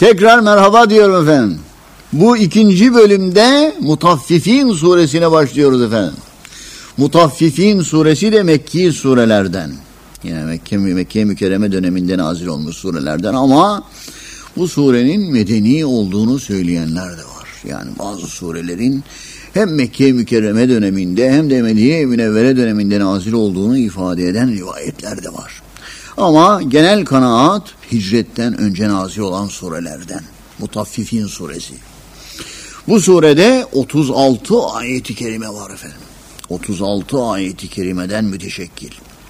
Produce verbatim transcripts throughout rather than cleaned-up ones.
Tekrar merhaba diyorum efendim. Bu ikinci bölümde Mutaffifin suresine başlıyoruz efendim. Mutaffifin suresi de Mekki surelerden. Yine Mekke, Mekke mükerreme döneminde nazil olmuş surelerden ama bu surenin medeni olduğunu söyleyenler de var. Yani bazı surelerin hem Mekke mükerreme döneminde hem de Medine münevvere döneminde nazil olduğunu ifade eden rivayetler de var. Ama genel kanaat hicretten önce nazil olan surelerden. Mutaffifin suresi. Bu surede otuz altı ayet-i kerime var efendim. otuz altı ayet-i kerimeden müteşekkil.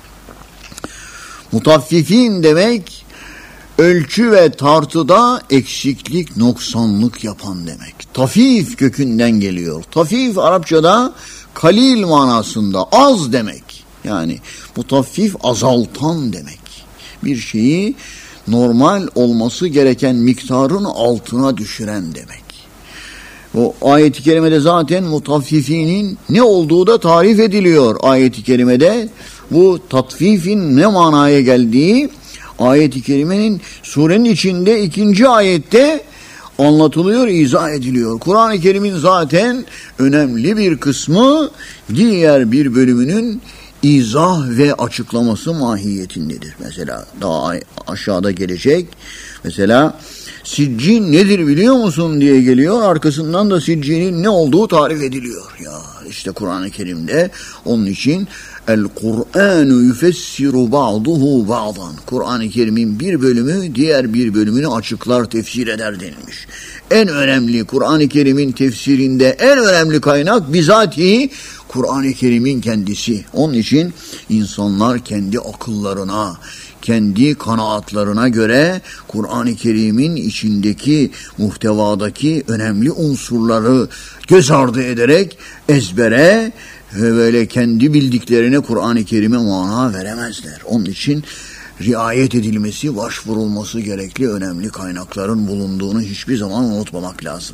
Mutaffifin demek ölçü ve tartıda eksiklik, noksanlık yapan demek. Tafif kökünden geliyor. Tafif Arapçada kalil manasında, az demek. Yani mutaffif azaltan demek. Bir şeyi normal olması gereken miktarın altına düşüren demek. O ayet-i kerimede zaten mutaffifinin ne olduğu da tarif ediliyor ayet-i kerimede. Bu tatfifin ne manaya geldiği ayet-i kerimenin surenin içinde ikinci ayette anlatılıyor, izah ediliyor. Kur'an-ı Kerim'in zaten önemli bir kısmı diğer bir bölümünün izah ve açıklaması mahiyetindedir. Mesela daha aşağıda gelecek. Mesela siccin nedir biliyor musun diye geliyor. Arkasından da siccinin ne olduğu tarif ediliyor. Ya işte Kur'an-ı Kerim'de onun için El-Kur'anu yufessiru ba'duhu ba'dan. Kur'an-ı Kerim'in bir bölümü diğer bir bölümünü açıklar, tefsir eder denilmiş. En önemli Kur'an-ı Kerim'in tefsirinde en önemli kaynak bizatihi Kur'an-ı Kerim'in kendisi. Onun için insanlar kendi akıllarına, kendi kanaatlarına göre Kur'an-ı Kerim'in içindeki muhtevadaki önemli unsurları göz ardı ederek ezbere ve böyle kendi bildiklerine Kur'an-ı Kerim'e mana veremezler. Onun için riayet edilmesi, başvurulması gerekli önemli kaynakların bulunduğunu hiçbir zaman unutmamak lazım.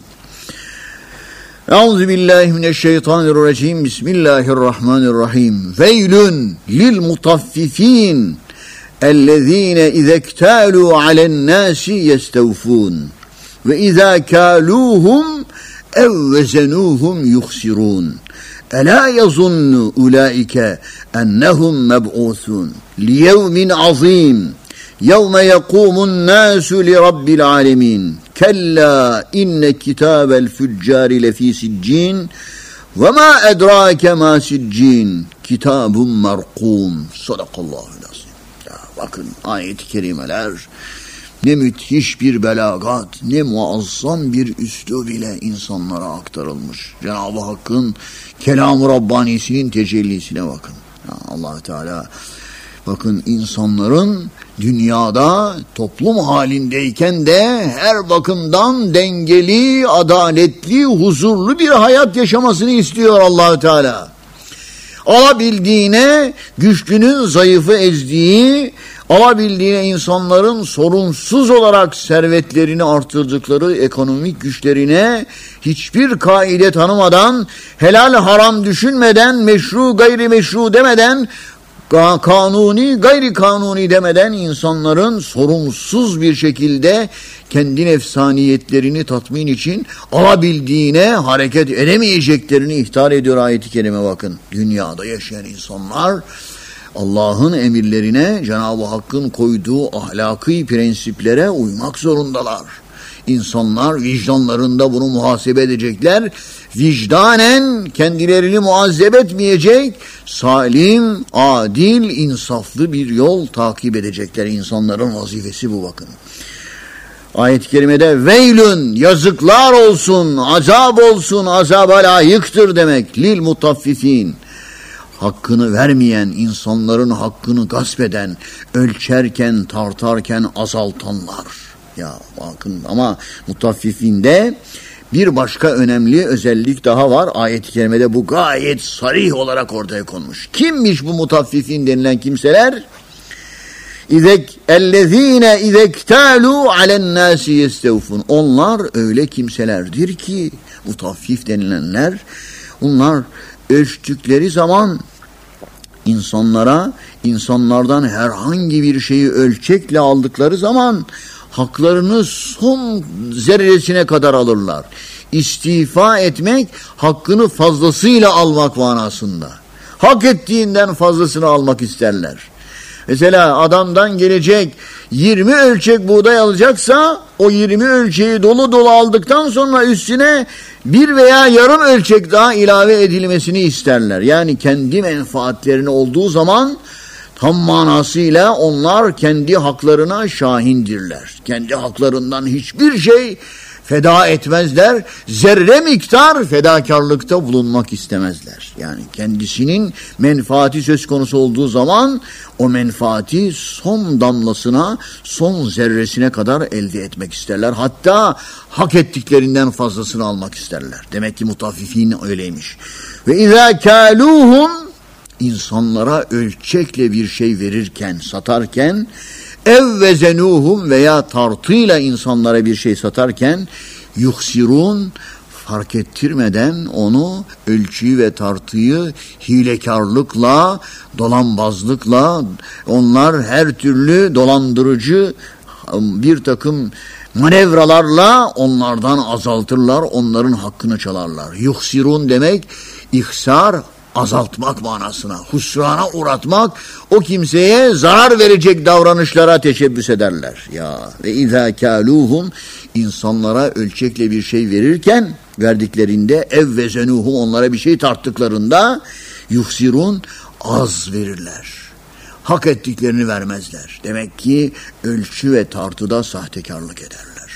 Euzubillahimineşşeytanirracim. Bismillahirrahmanirrahim. Veylün lil mutaffifin ellezine izektalu alennâsi yestevfûn ve izâ kâlûhum ev vezenuhum yuhsirûn. Elâ yazunnu ulaike ennehum meb'ûthûn liyevmin azîm yevme yekûmun nâsu li rabbil âlemîn. Kella inne kitâbel füccâri lefî siccîn ve mâ edrâke mâ siccîn kitâbun merkûm. Sadakallâhu lazim. Ya bakın ayet-i kerimeler ne müthiş bir belagat, ne muazzam bir üslub ile insanlara aktarılmış. Cenab-ı Hakk'ın kelam-ı Rabbani'sinin tecellisine bakın. Allah Teala bakın insanların dünyada toplum halindeyken de her bakımdan dengeli, adaletli, huzurlu bir hayat yaşamasını istiyor Allah Teala. Alabildiğine güçlünün zayıfı ezdiği, alabildiğine insanların sorunsuz olarak servetlerini artırdıkları ekonomik güçlerine hiçbir kaide tanımadan, helal haram düşünmeden, meşru gayrimeşru demeden, kanuni gayri kanuni demeden insanların sorumsuz bir şekilde kendi nefsaniyetlerini tatmin için alabildiğine hareket edemeyeceklerini ihtar ediyor ayet-i kerime bakın. Dünyada yaşayan insanlar Allah'ın emirlerine, Cenab-ı Hakk'ın koyduğu ahlaki prensiplere uymak zorundalar. İnsanlar vicdanlarında bunu muhasebe edecekler. Vicdanen kendilerini muazzeb etmeyecek, salim, adil, insaflı bir yol takip edecekler. İnsanların vazifesi bu bakın. Ayet-i kerimede veylün, yazıklar olsun, azap olsun, azaba layıktır demek. Lil mutaffifin. Hakkını vermeyen, insanların hakkını gasp eden, ölçerken, tartarken azaltanlar. Ya bakın ama mutaffifinde bir başka önemli özellik daha var. Ayet-i kerimede bu gayet sarih olarak ortaya konmuş. Kimmiş bu mutaffifin denilen kimseler? İzek ellezine izektalu alennâsi yestevfun. Onlar öyle kimselerdir ki mutaffif denilenler, onlar ölçtükleri zaman insanlara, insanlardan herhangi bir şeyi ölçekle aldıkları zaman haklarını son zerresine kadar alırlar. İstifa etmek, hakkını fazlasıyla almak manasında. Hak ettiğinden fazlasını almak isterler. Mesela adamdan gelecek yirmi ölçek buğday alacaksa o yirmi ölçeği dolu dolu aldıktan sonra üstüne bir veya yarım ölçek daha ilave edilmesini isterler. Yani kendi menfaatlerine olduğu zaman tam manasıyla onlar kendi haklarına şahindirler. Kendi haklarından hiçbir şey feda etmezler. Zerre miktar fedakarlıkta bulunmak istemezler. Yani kendisinin menfaati söz konusu olduğu zaman o menfaati son damlasına, son zerresine kadar elde etmek isterler. Hatta hak ettiklerinden fazlasını almak isterler. Demek ki mutaffifin öyleymiş. Ve izâ kâlûhum, insanlara ölçekle bir şey verirken, satarken, ev ve zenuhum veya tartıyla insanlara bir şey satarken yuhsirun, fark ettirmeden onu ölçüyü ve tartıyı hilekarlıkla, dolanbazlıkla, onlar her türlü dolandırıcı bir takım manevralarla onlardan azaltırlar, onların hakkını çalarlar. Yuhsirun demek ihsar, azaltmak manasına, husrana uğratmak, o kimseye zarar verecek davranışlara teşebbüs ederler. Ya ve izâ kâlûhum, insanlara ölçekle bir şey verirken, verdiklerinde, ev ve zenuhum, onlara bir şey tarttıklarında yuhsirun, az verirler. Hak ettiklerini vermezler. Demek ki ölçü ve tartıda sahtekarlık ederler.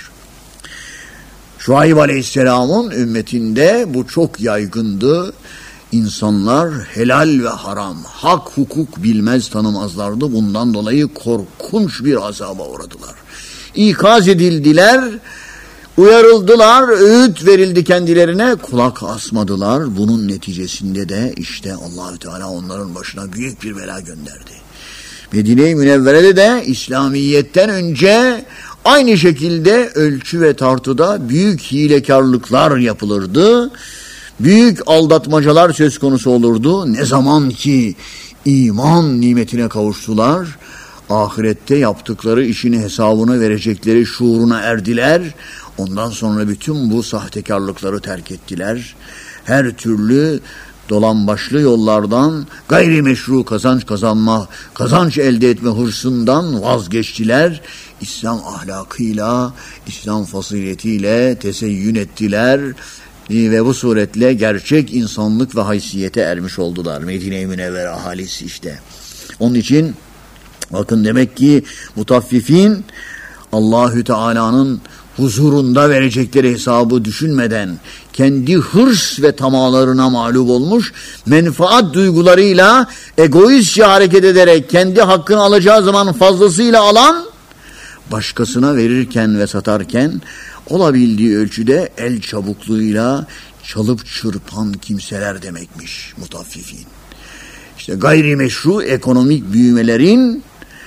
Şuayb Aleyhisselam'ın ümmetinde bu çok yaygındı. İnsanlar helal ve haram, hak hukuk bilmez, tanımazlardı. Bundan dolayı korkunç bir azaba uğradılar. İkaz edildiler, uyarıldılar, öğüt verildi kendilerine, kulak asmadılar. Bunun neticesinde de işte Allahü Teala onların başına büyük bir bela gönderdi. Medine-i Münevvere'de de İslamiyet'ten önce aynı şekilde ölçü ve tartıda büyük hilekarlıklar yapılırdı. Büyük aldatmacalar söz konusu olurdu. Ne zaman ki iman nimetine kavuştular, ahirette yaptıkları işin hesabını verecekleri şuuruna erdiler. Ondan sonra bütün bu sahtekarlıkları terk ettiler. Her türlü dolambaçlı yollardan, gayrimeşru kazanç kazanma, kazanç elde etme hırsından vazgeçtiler. İslam ahlakıyla, İslam fasiletiyle teseyyün ettiler. Ve bu suretle gerçek insanlık ve haysiyete ermiş oldular. Medine-i Münevvere ahalisi işte. Onun için bakın, demek ki mutaffifin Allahü Teala'nın huzurunda verecekleri hesabı düşünmeden kendi hırs ve tamalarına mağlup olmuş, menfaat duygularıyla egoistçe hareket ederek kendi hakkını alacağı zaman fazlasıyla alan, başkasına verirken ve satarken olabildiği ölçüde el çabukluğuyla çalıp çırpan kimseler demekmiş mutaffifin. İşte gayrimeşru ekonomik büyümelerin,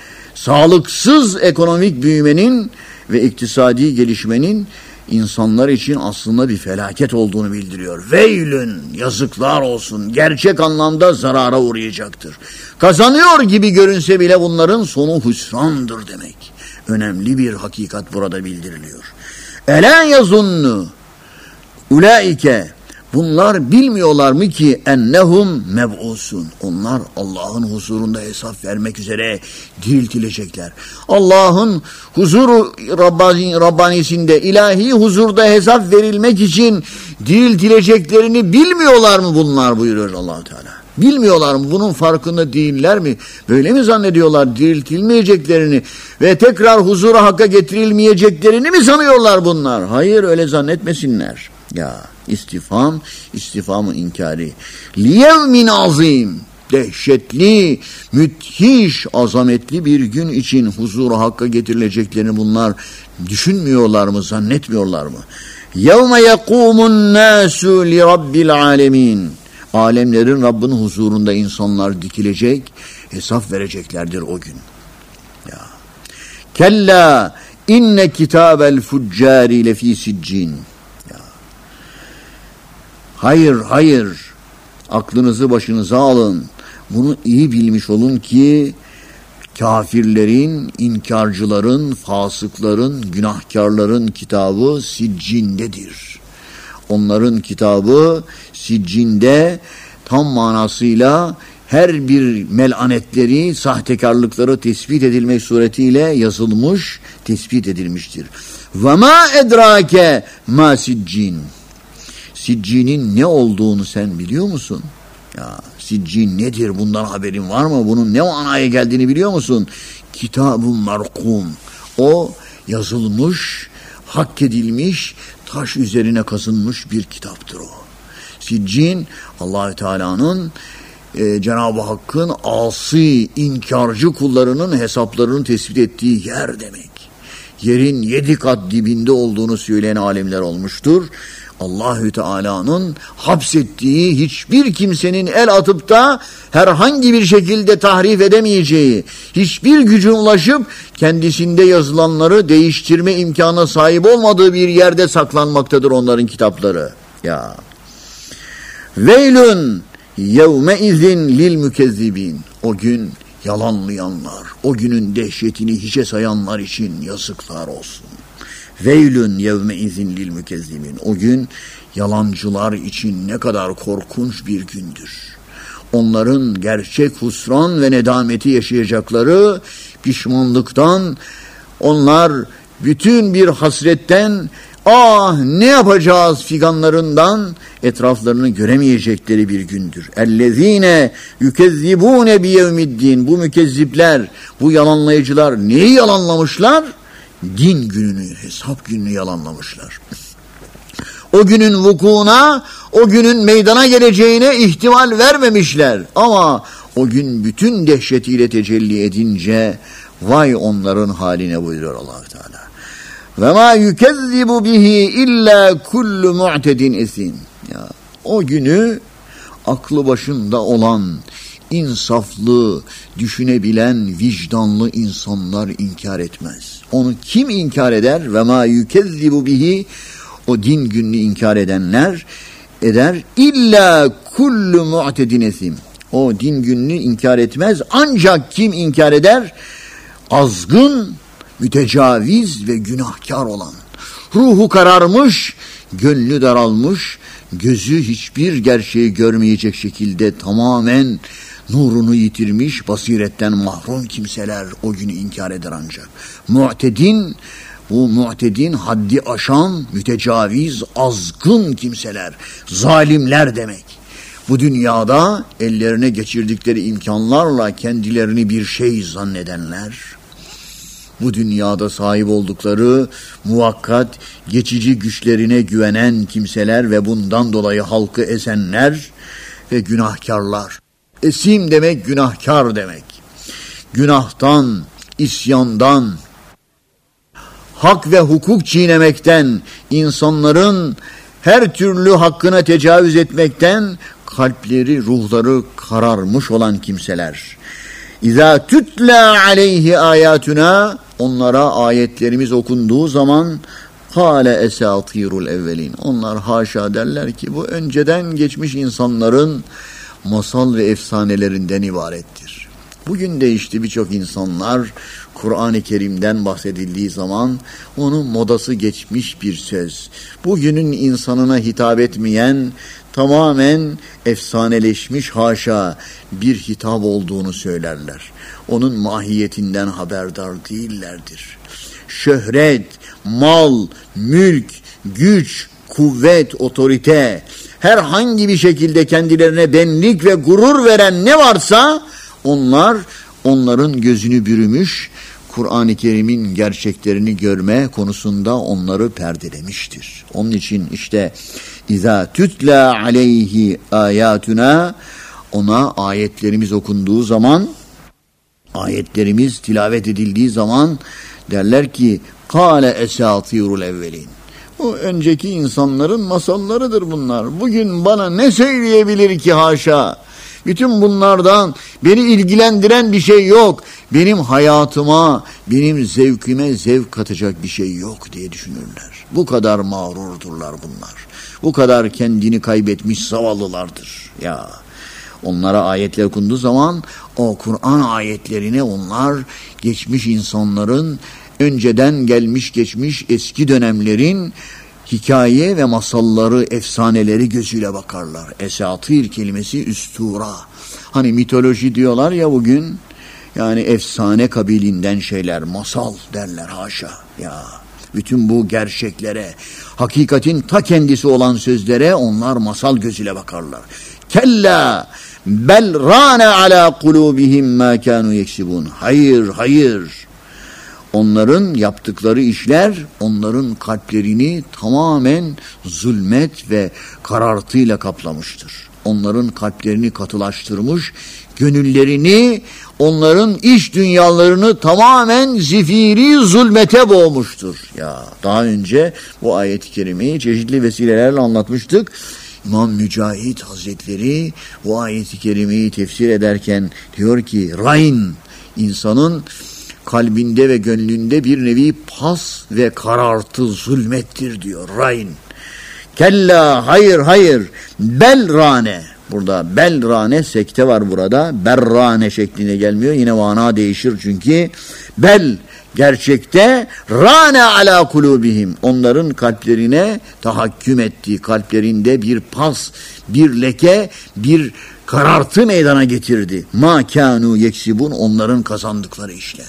sağlıksız ekonomik büyümenin ve iktisadi gelişmenin insanlar için aslında bir felaket olduğunu bildiriyor. Veylün, yazıklar olsun, gerçek anlamda zarara uğrayacaktır. Kazanıyor gibi görünse bile bunların sonu hüsrandır demek. Önemli bir hakikat burada bildiriliyor. Ela yazunnu ulaike, bunlar bilmiyorlar mı ki ennehum meb'usun, onlar Allah'ın huzurunda hesap vermek üzere diriltilecekler. Allah'ın huzuru Rabbani, Rabbanisinde, ilahi huzurda hesap verilmek için diriltileceklerini bilmiyorlar mı bunlar, buyuruyor Allah Teala. Bilmiyorlar mı? Bunun farkında değiller mi? Böyle mi zannediyorlar diriltilmeyeceklerini ve tekrar huzura hakka getirilmeyeceklerini mi sanıyorlar bunlar? Hayır, öyle zannetmesinler. Ya istifam, istifamı inkari. Liyevmin azim, dehşetli, müthiş, azametli bir gün için huzura hakka getirileceklerini bunlar düşünmüyorlar mı, zannetmiyorlar mı? Yevme yekûmun nâsû li rabbil âlemîn. Alemlerin Rabbinin huzurunda insanlar dikilecek, hesap vereceklerdir o gün. Ya. Kella inne kitabel fuccari lefî siccin. Ya. Hayır, hayır. Aklınızı başınıza alın. Bunu iyi bilmiş olun ki Kafirlerin, inkarcıların, fasıkların, günahkarların kitabı siccindedir. Onların kitabı siccinde tam manasıyla her bir melanetleri, sahtekarlıkları tespit edilmek suretiyle yazılmış, tespit edilmiştir. Ve ma edrake ma siccin. Siccinin ne olduğunu sen biliyor musun? Ya siccin nedir? Bundan haberin var mı? Bunun ne manaya geldiğini biliyor musun? Kitab-ı merkum. O yazılmış, hak edilmiş, taş üzerine kazınmış bir kitaptır o. Siccin Allah-u Teala'nın e, Cenab-ı Hakk'ın asi, inkarcı kullarının hesaplarını tespit ettiği yer demek. Yerin yedi kat dibinde olduğunu söyleyen alimler olmuştur. Allahü Teala'nın hapsettiği, hiçbir kimsenin el atıp da herhangi bir şekilde tahrif edemeyeceği, hiçbir gücün ulaşıp kendisinde yazılanları değiştirme imkanına sahip olmadığı bir yerde saklanmaktadır onların kitapları. Ya. Veylün yevme izin lil mükezzibin. O gün yalanlayanlar, o günün dehşetini hiçe sayanlar için yazıklar olsun. Veylün yevme izin lil mükezzibin. O gün yalancılar için ne kadar korkunç bir gündür. Onların gerçek husran ve nedameti yaşayacakları pişmanlıktan, onlar bütün bir hasretten, ah ne yapacağız figanlarından etraflarını göremeyecekleri bir gündür. Ellezine yükezzibune biyevmiddin. Bu mükezzipler, bu yalanlayıcılar neyi yalanlamışlar? Din gününü, hesap gününü yalanlamışlar. O günün vukuuna, o günün meydana geleceğine ihtimal vermemişler. Ama o gün bütün dehşetiyle tecelli edince vay onların haline buyuruyor Allah-u Teala. Ve ma yukezzibu bihi illa kullu mu'tedin esim. Ya, o günü aklı başında olan, insaflı, düşünebilen, vicdanlı insanlar inkar etmez. Onu kim inkar eder? Ve ma yukezzibu bihi, o din gününü inkar edenler eder. İlla kullu mu'tedin esim. O din gününü inkar etmez. Ancak kim inkar eder? Azgın, mütecaviz ve günahkar olan. Ruhu kararmış, gönlü daralmış, gözü hiçbir gerçeği görmeyecek şekilde tamamen nurunu yitirmiş, basiretten mahrum kimseler o günü inkar eder ancak. Mu'tedin, bu mu'tedin haddi aşan, mütecaviz, azgın kimseler, zalimler demek. Bu dünyada ellerine geçirdikleri imkanlarla kendilerini bir şey zannedenler, bu dünyada sahip oldukları muvakkat, geçici güçlerine güvenen kimseler ve bundan dolayı halkı ezenler ve günahkarlar. Esim demek günahkar demek. Günahtan, isyandan, hak ve hukuk çiğnemekten, insanların her türlü hakkına tecavüz etmekten kalpleri, ruhları kararmış olan kimseler. İzâ tütlâ aleyhi âyâtuna, onlara ayetlerimiz okunduğu zaman kâle esâtîrul evvelin. Onlar haşa derler ki bu önceden geçmiş insanların masal ve efsanelerinden ibarettir. Bugün de işte birçok insanlar Kur'an-ı Kerim'den bahsedildiği zaman onun modası geçmiş bir söz. Bugünün insanına hitap etmeyen, tamamen efsaneleşmiş haşa bir hitap olduğunu söylerler. Onun mahiyetinden haberdar değillerdir. Şöhret, mal, mülk, güç, kuvvet, otorite, herhangi bir şekilde kendilerine benlik ve gurur veren ne varsa onlar, onların gözünü bürümüş, Kur'an-ı Kerim'in gerçeklerini görme konusunda onları perdelemiştir. Onun için işte İzâ tütlâ aleyhi âyâtuna, ona ayetlerimiz okunduğu zaman, ayetlerimiz tilavet edildiği zaman derler ki kâle esâtîrul evvelin. Bu önceki insanların masallarıdır bunlar. Bugün bana ne söyleyebilir ki haşa? Bütün bunlardan beni ilgilendiren bir şey yok. Benim hayatıma, benim zevkime zevk katacak bir şey yok diye düşünürler. Bu kadar mağrurdurlar bunlar. Bu kadar kendini kaybetmiş zavallılardır. Ya Onlara ayetler okunduğu zaman o Kur'an ayetlerine onlar geçmiş insanların, önceden gelmiş geçmiş eski dönemlerin hikaye ve masalları, efsaneleri gözüyle bakarlar. Esatir kelimesi üstura. Hani mitoloji diyorlar ya bugün, yani efsane kabilinden şeyler, masal derler, haşa ya. Bütün bu gerçeklere, hakikatin ta kendisi olan sözlere onlar masal gözüyle bakarlar. Kella bel rane ala kulubihim ma kanu yeksibun. Hayır, hayır. Onların yaptıkları işler onların kalplerini tamamen zulmet ve karartıyla kaplamıştır. Onların kalplerini katılaştırmış, gönüllerini, onların iç dünyalarını tamamen zifiri zulmete boğmuştur. Ya daha önce bu ayet-i kerimeyi çeşitli vesilelerle anlatmıştık. İmam Mücahit Hazretleri bu ayet-i kerimeyi tefsir ederken diyor ki, rayn, insanın kalbinde ve gönlünde bir nevi pas ve karartı, zulmettir diyor. Rayn. Kella, hayır hayır, belrane. Burada belrane, sekte var burada. Berrane şeklinde gelmiyor. Yine mana değişir çünkü. Bel, gerçekte, rane ala kulubihim. Onların kalplerine tahakküm ettiği, kalplerinde bir pas, bir leke, bir karartı meydana getirdi. Ma kanu yeksibun, onların kazandıkları işler.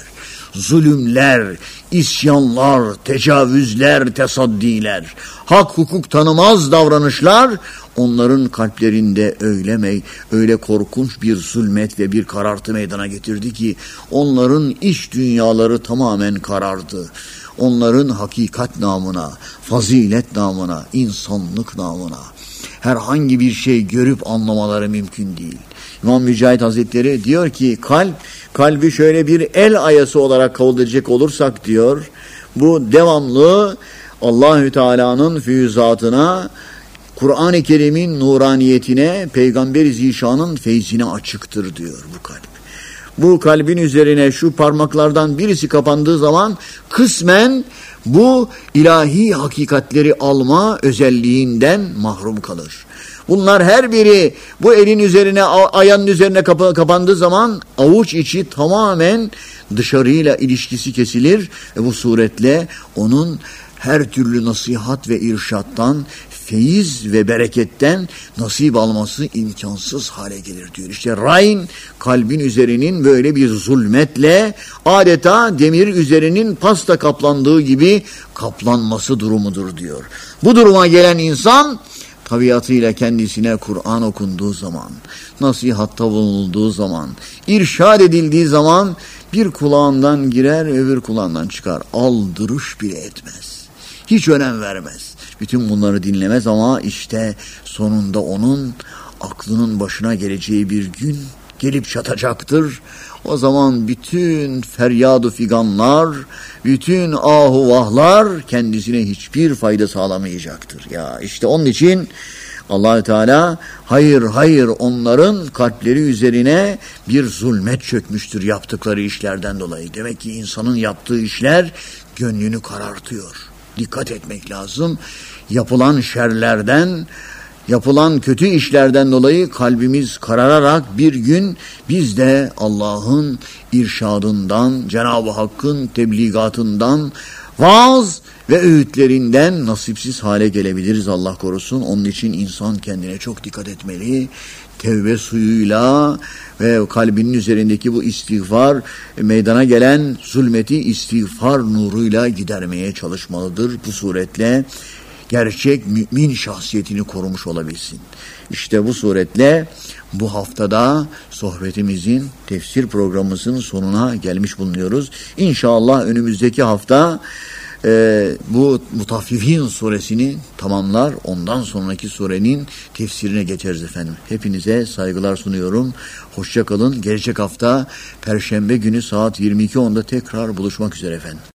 Zulümler, isyanlar, tecavüzler, tesaddiler, hak hukuk tanımaz davranışlar onların kalplerinde öyle me öyle korkunç bir zulmet ve bir karartı meydana getirdi ki onların iç dünyaları tamamen karardı. Onların hakikat namına, fazilet namına, insanlık namına herhangi bir şey görüp anlamaları mümkün değil. İmam Mücahit Hazretleri diyor ki kalp, kalbi şöyle bir el ayası olarak kabul edecek olursak diyor, bu devamlı Allahü Teala'nın füyüzatına, Kur'an-ı Kerim'in nuraniyetine, Peygamber-i Zişan'ın feyzine açıktır diyor bu kalp. Bu kalbin üzerine şu parmaklardan birisi kapandığı zaman kısmen bu ilahi hakikatleri alma özelliğinden mahrum kalır. Bunlar her biri bu elin üzerine, ayağının üzerine kap- kapandığı zaman avuç içi tamamen dışarıyla ilişkisi kesilir ve bu suretle onun her türlü nasihat ve irşattan, feyiz ve bereketten nasip alması imkansız hale gelir diyor. İşte rayn, kalbin üzerinin böyle bir zulmetle adeta demir üzerinin pasta kaplandığı gibi kaplanması durumudur diyor. Bu duruma gelen insan tabiatıyla kendisine Kur'an okunduğu zaman, nasihatta bulunulduğu zaman, irşad edildiği zaman bir kulağından girer, öbür kulağından çıkar. Aldırış bile etmez. Hiç önem vermez. Bütün bunları dinlemez ama işte sonunda onun aklının başına geleceği bir gün gelip çatacaktır. O zaman bütün feryadu figanlar, bütün ahu vahlar kendisine hiçbir fayda sağlamayacaktır. Ya işte onun için Allah-u Teala hayır hayır onların kalpleri üzerine bir zulmet çökmüştür yaptıkları işlerden dolayı. Demek ki insanın yaptığı işler gönlünü karartıyor. Dikkat etmek lazım. Yapılan şerlerden, yapılan kötü işlerden dolayı kalbimiz karararak bir gün biz de Allah'ın irşadından, Cenab-ı Hakk'ın tebligatından, vaaz ve öğütlerinden nasipsiz hale gelebiliriz, Allah korusun. Onun için insan kendine çok dikkat etmeli. Tevbe suyuyla ve kalbinin üzerindeki bu istiğfar, meydana gelen zulmeti istiğfar nuruyla gidermeye çalışmalıdır. Bu suretle gerçek mümin şahsiyetini korumuş olabilsin. İşte bu suretle bu haftada sohbetimizin, tefsir programımızın sonuna gelmiş bulunuyoruz. İnşallah önümüzdeki hafta e, bu Mutaffifin suresini tamamlar. Ondan sonraki surenin tefsirine geçeriz efendim. Hepinize saygılar sunuyorum. Hoşça kalın. Gelecek hafta Perşembe günü saat yirmi iki onda tekrar buluşmak üzere efendim.